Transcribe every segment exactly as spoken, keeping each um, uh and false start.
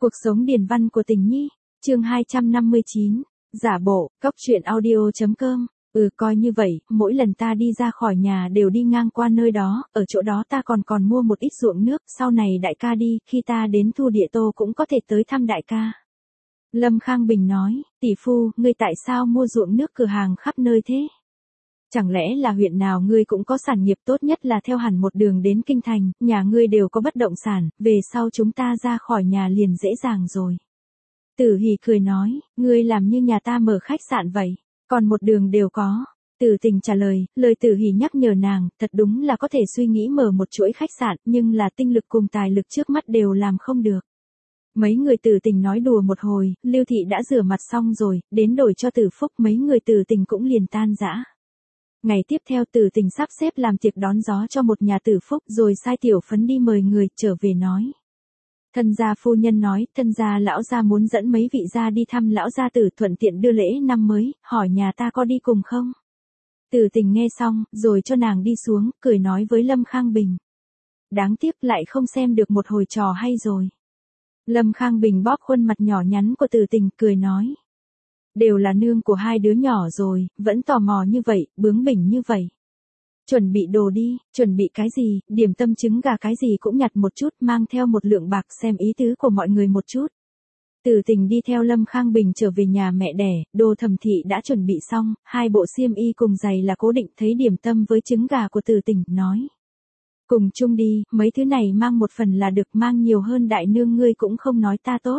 Cuộc sống điền văn của tình nhi, chương hai trăm năm mươi chín, giả bộ, cóc truyện audio.com. Ừ coi như vậy, mỗi lần ta đi ra khỏi nhà đều đi ngang qua nơi đó, ở chỗ đó ta còn còn mua một ít ruộng nước, sau này đại ca đi, khi ta đến Thu Địa Tô cũng có thể tới thăm đại ca. Lâm Khang Bình nói, tỷ phu, ngươi tại sao mua ruộng nước cửa hàng khắp nơi thế? Chẳng lẽ là huyện nào ngươi cũng có sản nghiệp tốt nhất là theo hẳn một đường đến kinh thành, nhà ngươi đều có bất động sản, về sau chúng ta ra khỏi nhà liền dễ dàng rồi. Tử Hỷ cười nói, ngươi làm như nhà ta mở khách sạn vậy, còn một đường đều có. Tử Tình trả lời, lời Tử Hỷ nhắc nhở nàng, thật đúng là có thể suy nghĩ mở một chuỗi khách sạn, nhưng là tinh lực cùng tài lực trước mắt đều làm không được. Mấy người Tử Tình nói đùa một hồi, Lưu Thị đã rửa mặt xong rồi, đến đổi cho Tử Phúc, mấy người Tử Tình cũng liền tan rã. Ngày tiếp theo Tử Tình sắp xếp làm tiệc đón gió cho một nhà Tử Phúc rồi sai Tiểu Phấn đi mời người, trở về nói. Thân gia phu nhân nói, thân gia lão gia muốn dẫn mấy vị gia đi thăm lão gia tử thuận tiện đưa lễ năm mới, hỏi nhà ta có đi cùng không? Tử Tình nghe xong, rồi cho nàng đi xuống, cười nói với Lâm Khang Bình. Đáng tiếc lại không xem được một hồi trò hay rồi. Lâm Khang Bình bóp khuôn mặt nhỏ nhắn của Tử Tình, cười nói. Đều là nương của hai đứa nhỏ rồi, vẫn tò mò như vậy, bướng bỉnh như vậy. Chuẩn bị đồ đi, chuẩn bị cái gì, điểm tâm trứng gà cái gì cũng nhặt một chút, mang theo một lượng bạc xem ý tứ của mọi người một chút. Tử Tình đi theo Lâm Khang Bình trở về nhà mẹ đẻ, đồ Thẩm Thị đã chuẩn bị xong, hai bộ xiêm y cùng giày là cố định, thấy điểm tâm với trứng gà của Tử Tình, nói. Cùng chung đi, mấy thứ này mang một phần là được, mang nhiều hơn đại nương ngươi cũng không nói ta tốt.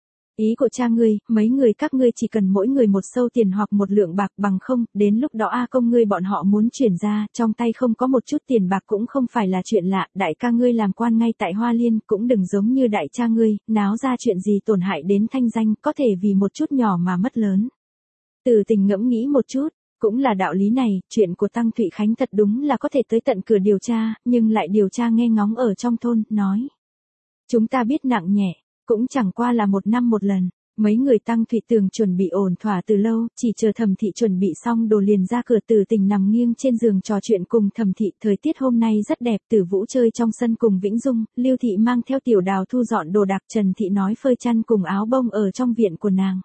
Ý của cha ngươi, mấy người các ngươi chỉ cần mỗi người một sâu tiền hoặc một lượng bạc, bằng không, đến lúc đó A công ngươi bọn họ muốn chuyển ra, trong tay không có một chút tiền bạc cũng không phải là chuyện lạ, đại ca ngươi làm quan ngay tại Hoa Liên, cũng đừng giống như đại cha ngươi, náo ra chuyện gì tổn hại đến thanh danh, có thể vì một chút nhỏ mà mất lớn. Tử Tình ngẫm nghĩ một chút, cũng là đạo lý này, chuyện của Tăng Thụy Khánh thật đúng là có thể tới tận cửa điều tra, nhưng lại điều tra nghe ngóng ở trong thôn, nói. Chúng ta biết nặng nhẹ. Cũng chẳng qua là một năm một lần, mấy người Tăng Thụy Tường chuẩn bị ổn thỏa từ lâu, chỉ chờ Thẩm Thị chuẩn bị xong đồ liền ra cửa. Tử Tình nằm nghiêng trên giường trò chuyện cùng Thẩm Thị, thời tiết hôm nay rất đẹp. Tử Vũ chơi trong sân cùng Vĩnh Dung, Lưu Thị mang theo Tiểu Đào thu dọn đồ đạc, Trần Thị nói phơi chăn cùng áo bông ở trong viện của nàng.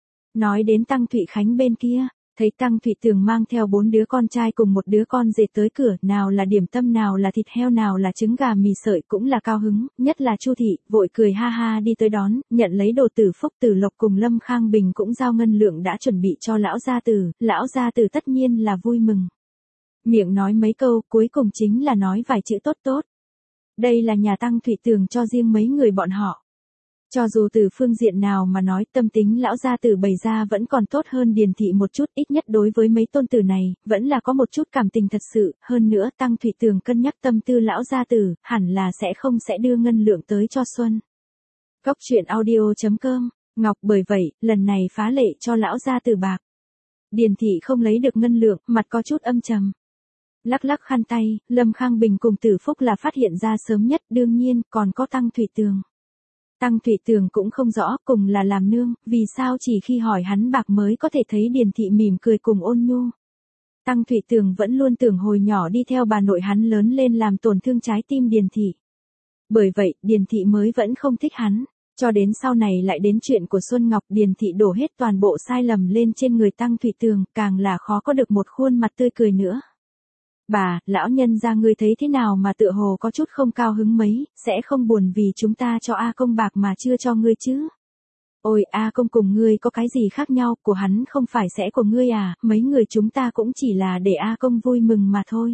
Nói đến Tăng Thụy Khánh bên kia, thấy Tăng Thụy Tường mang theo bốn đứa con trai cùng một đứa con rể tới cửa, nào là điểm tâm, nào là thịt heo, nào là trứng gà mì sợi, cũng là cao hứng, nhất là Chu Thị, vội cười ha ha đi tới đón, nhận lấy đồ. Tử Phúc, Tử Lộc cùng Lâm Khang Bình cũng giao ngân lượng đã chuẩn bị cho lão gia tử, lão gia tử tất nhiên là vui mừng. Miệng nói mấy câu, cuối cùng chính là nói vài chữ tốt tốt. Đây là nhà Tăng Thụy Tường cho riêng mấy người bọn họ. Cho dù từ phương diện nào mà nói, tâm tính lão gia tử bày ra vẫn còn tốt hơn Điền Thị một chút, ít nhất đối với mấy tôn tử này, vẫn là có một chút cảm tình thật sự, hơn nữa Tăng Thụy Tường cân nhắc tâm tư lão gia tử, hẳn là sẽ không sẽ đưa ngân lượng tới cho Xuân. Cóc truyện audio.com, Ngọc bởi vậy, lần này phá lệ cho lão gia tử bạc. Điền Thị không lấy được ngân lượng, mặt có chút âm trầm. Lắc lắc khăn tay, Lâm Khang Bình cùng Tử Phúc là phát hiện ra sớm nhất, đương nhiên, còn có Tăng Thụy Tường. Tăng Thụy Tường cũng không rõ, cùng là làm nương, vì sao chỉ khi hỏi hắn bạc mới có thể thấy Điền Thị mỉm cười cùng ôn nhu. Tăng Thụy Tường vẫn luôn tưởng hồi nhỏ đi theo bà nội hắn lớn lên làm tổn thương trái tim Điền Thị. Bởi vậy, Điền Thị mới vẫn không thích hắn, cho đến sau này lại đến chuyện của Xuân Ngọc, Điền Thị đổ hết toàn bộ sai lầm lên trên người Tăng Thụy Tường, càng là khó có được một khuôn mặt tươi cười nữa. Bà, lão nhân gia ngươi thấy thế nào mà tựa hồ có chút không cao hứng mấy, sẽ không buồn vì chúng ta cho A công bạc mà chưa cho ngươi chứ? Ôi, A công cùng ngươi có cái gì khác nhau, của hắn không phải sẽ của ngươi à, mấy người chúng ta cũng chỉ là để A công vui mừng mà thôi.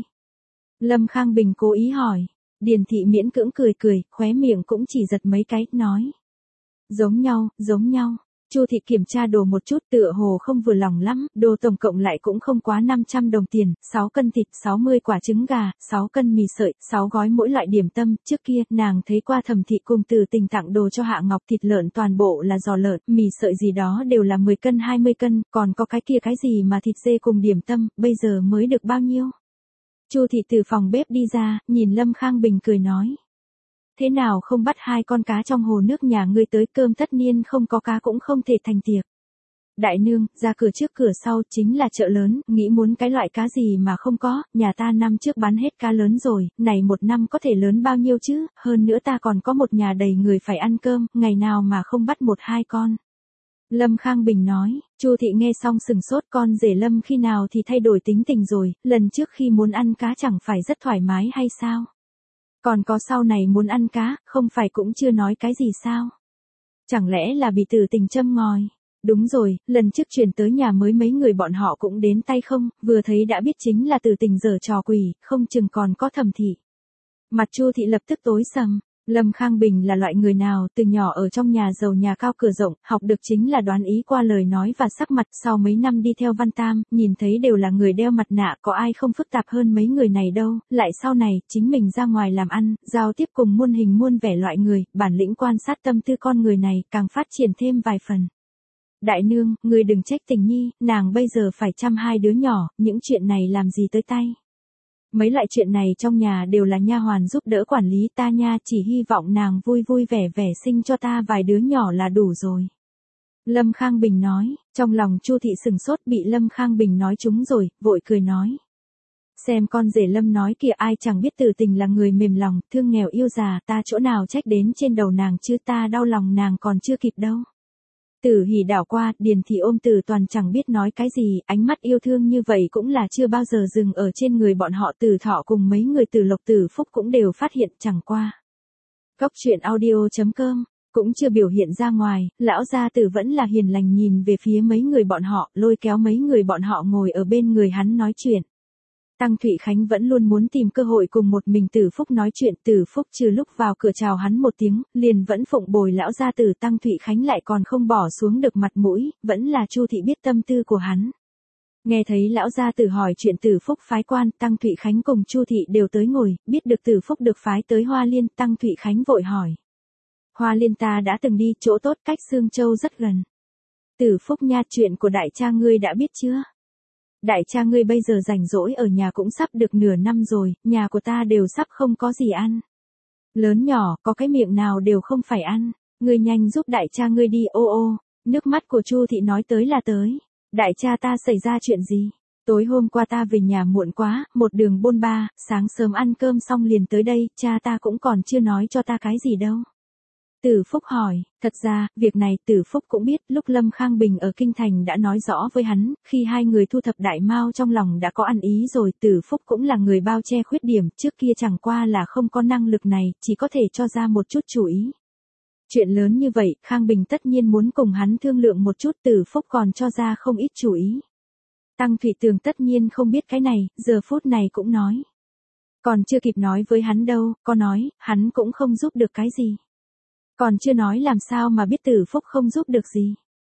Lâm Khang Bình cố ý hỏi, Điền Thị miễn cưỡng cười cười, khóe miệng cũng chỉ giật mấy cái, nói. Giống nhau, giống nhau. Chu Thị kiểm tra đồ một chút, tựa hồ không vừa lòng lắm, đồ tổng cộng lại cũng không quá năm trăm đồng tiền, sáu cân thịt, sáu mươi quả trứng gà, sáu cân mì sợi, sáu gói mỗi loại điểm tâm. Trước kia, nàng thấy qua Thẩm Thị cùng Tử Tình tặng đồ cho Hạ Ngọc, thịt lợn toàn bộ là giò lợn, mì sợi gì đó đều là mười cân hai mươi cân, còn có cái kia cái gì mà thịt dê cùng điểm tâm, bây giờ mới được bao nhiêu? Chu Thị từ phòng bếp đi ra, nhìn Lâm Khang Bình cười nói. Thế nào không bắt hai con cá trong hồ nước nhà ngươi tới, cơm tất niên không có cá cũng không thể thành tiệc. Đại nương, ra cửa trước cửa sau chính là chợ lớn, nghĩ muốn cái loại cá gì mà không có, nhà ta năm trước bán hết cá lớn rồi, này một năm có thể lớn bao nhiêu chứ, hơn nữa ta còn có một nhà đầy người phải ăn cơm, ngày nào mà không bắt một hai con. Lâm Khang Bình nói, Chu thị nghe xong sừng sốt, con rể Lâm khi nào thì thay đổi tính tình rồi, lần trước khi muốn ăn cá chẳng phải rất thoải mái hay sao? Còn có sau này muốn ăn cá, không phải cũng chưa nói cái gì sao? Chẳng lẽ là bị tử tình châm ngòi? Đúng rồi, lần trước chuyển tới nhà mới mấy người bọn họ cũng đến tay không, vừa thấy đã biết chính là tử tình giở trò quỷ, không chừng còn có thẩm thị. Mặt Chu thị lập tức tối sầm. Lâm Khang Bình là loại người nào, từ nhỏ ở trong nhà giàu nhà cao cửa rộng, học được chính là đoán ý qua lời nói và sắc mặt, sau mấy năm đi theo Văn Tam, nhìn thấy đều là người đeo mặt nạ, có ai không phức tạp hơn mấy người này đâu, lại sau này, chính mình ra ngoài làm ăn, giao tiếp cùng muôn hình muôn vẻ loại người, bản lĩnh quan sát tâm tư con người này, càng phát triển thêm vài phần. Đại nương, người đừng trách Tình Nhi, nàng bây giờ phải chăm hai đứa nhỏ, những chuyện này làm gì tới tay. Mấy loại chuyện này trong nhà đều là nha hoàn giúp đỡ quản lý, ta nha, chỉ hy vọng nàng vui vui vẻ vẻ sinh cho ta vài đứa nhỏ là đủ rồi. Lâm Khang Bình nói, trong lòng Chu thị sừng sốt, bị Lâm Khang Bình nói trúng rồi, vội cười nói. Xem con rể Lâm nói kìa, ai chẳng biết Tử Tình là người mềm lòng, thương nghèo yêu già, ta chỗ nào trách đến trên đầu nàng chứ, ta đau lòng nàng còn chưa kịp đâu. Tử Hỉ đảo qua, Điền Thị ôm Tử Toàn chẳng biết nói cái gì, ánh mắt yêu thương như vậy cũng là chưa bao giờ dừng ở trên người bọn họ. Tử Thọ cùng mấy người Tử Lộc Tử Phúc cũng đều phát hiện, chẳng qua. Cóc truyện audio chấm com cũng chưa biểu hiện ra ngoài, lão gia tử vẫn là hiền lành nhìn về phía mấy người bọn họ, lôi kéo mấy người bọn họ ngồi ở bên người hắn nói chuyện. Tăng Thụy Khánh vẫn luôn muốn tìm cơ hội cùng một mình Tử Phúc nói chuyện, Tử Phúc trừ lúc vào cửa chào hắn một tiếng, liền vẫn phụng bồi lão gia tử. Tăng Thụy Khánh lại còn không bỏ xuống được mặt mũi, vẫn là Chu thị biết tâm tư của hắn. Nghe thấy lão gia tử hỏi chuyện Tử Phúc phái quan, Tăng Thụy Khánh cùng Chu thị đều tới ngồi, biết được Tử Phúc được phái tới Hoa Liên, Tăng Thụy Khánh vội hỏi. Hoa Liên ta đã từng đi, chỗ tốt cách Sương Châu rất gần. Tử Phúc nha, chuyện của đại cha ngươi đã biết chưa? Đại cha ngươi bây giờ rảnh rỗi ở nhà cũng sắp được nửa năm rồi, nhà của ta đều sắp không có gì ăn. Lớn nhỏ, có cái miệng nào đều không phải ăn, ngươi nhanh giúp đại cha ngươi đi. Ô ô, nước mắt của Chu thị nói tới là tới. Đại cha ta xảy ra chuyện gì? Tối hôm qua ta về nhà muộn quá, một đường bôn ba, sáng sớm ăn cơm xong liền tới đây, cha ta cũng còn chưa nói cho ta cái gì đâu. Tử Phúc hỏi, thật ra, việc này Tử Phúc cũng biết, lúc Lâm Khang Bình ở Kinh Thành đã nói rõ với hắn, khi hai người thu thập đại mao trong lòng đã có ăn ý rồi, Tử Phúc cũng là người bao che khuyết điểm, trước kia chẳng qua là không có năng lực này, chỉ có thể cho ra một chút chủ ý. Chuyện lớn như vậy, Khang Bình tất nhiên muốn cùng hắn thương lượng một chút, Tử Phúc còn cho ra không ít chủ ý. Tăng Thụy Tường tất nhiên không biết cái này, giờ phút này cũng nói. Còn chưa kịp nói với hắn đâu, có nói, hắn cũng không giúp được cái gì. Còn chưa nói làm sao mà biết Tử Phúc không giúp được gì.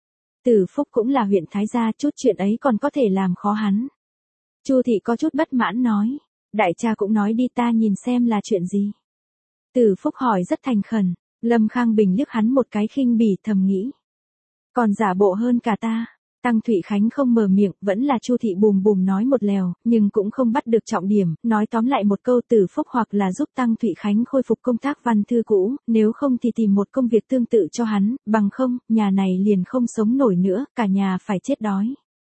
Tử Phúc cũng là huyện Thái gia, chút chuyện ấy còn có thể làm khó hắn. Chu thị có chút bất mãn nói, đại cha cũng nói đi, ta nhìn xem là chuyện gì. Tử Phúc hỏi rất thành khẩn, Lâm Khang Bình liếc hắn một cái khinh bỉ, thầm nghĩ. Còn giả bộ hơn cả ta. Tăng Thụy Khánh không mở miệng, vẫn là Chu thị bùm bùm nói một lèo, nhưng cũng không bắt được trọng điểm, nói tóm lại một câu, Tử Phúc hoặc là giúp Tăng Thụy Khánh khôi phục công tác văn thư cũ, nếu không thì tìm một công việc tương tự cho hắn, bằng không, nhà này liền không sống nổi nữa, cả nhà phải chết đói.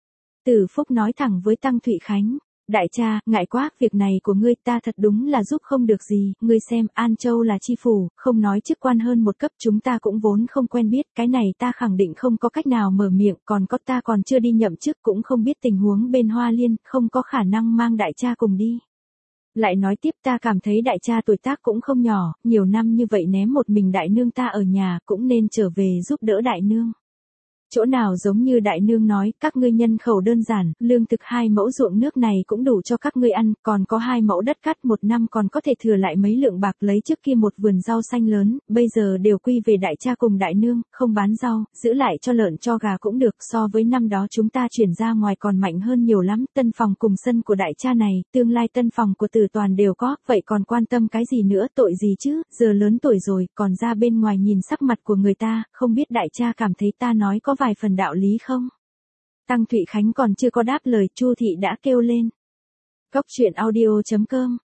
Tử Phúc nói thẳng với Tăng Thụy Khánh. Đại cha, ngại quá, việc này của ngươi ta thật đúng là giúp không được gì, ngươi xem, An Châu là chi phủ, không nói chức quan hơn một cấp, chúng ta cũng vốn không quen biết, cái này ta khẳng định không có cách nào mở miệng, còn có ta còn chưa đi nhậm chức, cũng không biết tình huống bên Hoa Liên, không có khả năng mang đại cha cùng đi. Lại nói tiếp, ta cảm thấy đại cha tuổi tác cũng không nhỏ, nhiều năm như vậy ném một mình đại nương ta ở nhà, cũng nên trở về giúp đỡ đại nương. Chỗ nào giống như đại nương nói, các ngươi nhân khẩu đơn giản, lương thực hai mẫu ruộng nước này cũng đủ cho các ngươi ăn, còn có hai mẫu đất cắt một năm còn có thể thừa lại mấy lượng bạc, lấy trước kia một vườn rau xanh lớn, bây giờ đều quy về đại cha cùng đại nương, không bán rau, giữ lại cho lợn cho gà cũng được, so với năm đó chúng ta chuyển ra ngoài còn mạnh hơn nhiều lắm, tân phòng cùng sân của đại cha này, tương lai tân phòng của Tử Toàn đều có, vậy còn quan tâm cái gì nữa, tội gì chứ, giờ lớn tuổi rồi, còn ra bên ngoài nhìn sắc mặt của người ta, không biết đại cha cảm thấy ta nói có vài phần đạo lý không? Tăng Thụy Khánh còn chưa có đáp lời, Chu thị đã kêu lên. Cóc truyện audio chấm com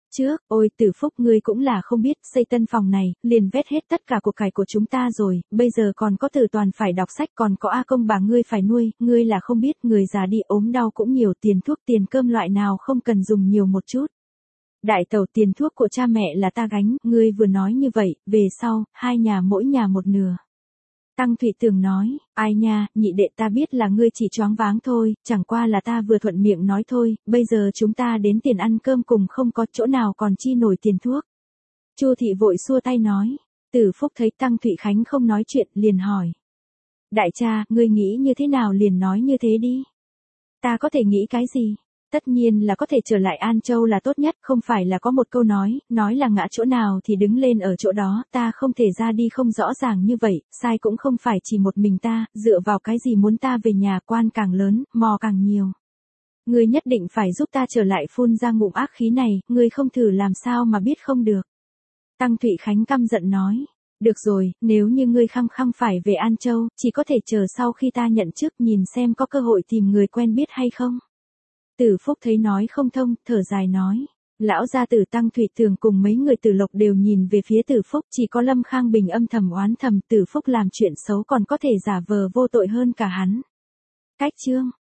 trước, ôi Tử Phúc ngươi cũng là không biết, xây tân phòng này, liền vét hết tất cả của cải của chúng ta rồi, bây giờ còn có Tử Toàn phải đọc sách, còn có A Công bà ngươi phải nuôi, ngươi là không biết, người già đi ốm đau cũng nhiều, tiền thuốc tiền cơm loại nào không cần dùng nhiều một chút. Đại tẩu, tiền thuốc của cha mẹ là ta gánh, ngươi vừa nói như vậy, về sau, hai nhà mỗi nhà một nửa. Tăng Thụy Tường nói, ai nha, nhị đệ ta biết là ngươi chỉ choáng váng thôi, chẳng qua là ta vừa thuận miệng nói thôi, bây giờ chúng ta đến tiền ăn cơm cùng không có chỗ nào còn chi nổi tiền thuốc. Chu thị vội xua tay nói, Tử Phúc thấy Tăng Thụy Khánh không nói chuyện, liền hỏi. Đại cha, ngươi nghĩ như thế nào liền nói như thế đi. Ta có thể nghĩ cái gì? Tất nhiên là có thể trở lại An Châu là tốt nhất, không phải là có một câu nói, nói là ngã chỗ nào thì đứng lên ở chỗ đó, ta không thể ra đi không rõ ràng như vậy, sai cũng không phải chỉ một mình ta, dựa vào cái gì muốn ta về nhà, quan càng lớn, mò càng nhiều. Ngươi nhất định phải giúp ta trở lại, phun ra ngụm ác khí này, ngươi không thử làm sao mà biết không được. Tăng Thụy Khánh căm giận nói. Được rồi, nếu như ngươi khăng khăng phải về An Châu, chỉ có thể chờ sau khi ta nhận chức, nhìn xem có cơ hội tìm người quen biết hay không. Tử Phúc thấy nói không thông, thở dài nói. Lão gia tử Tăng Thụy Tường cùng mấy người Tử Lộc đều nhìn về phía Tử Phúc, chỉ có Lâm Khang Bình âm thầm oán thầm, Tử Phúc làm chuyện xấu còn có thể giả vờ vô tội hơn cả hắn. Cách chương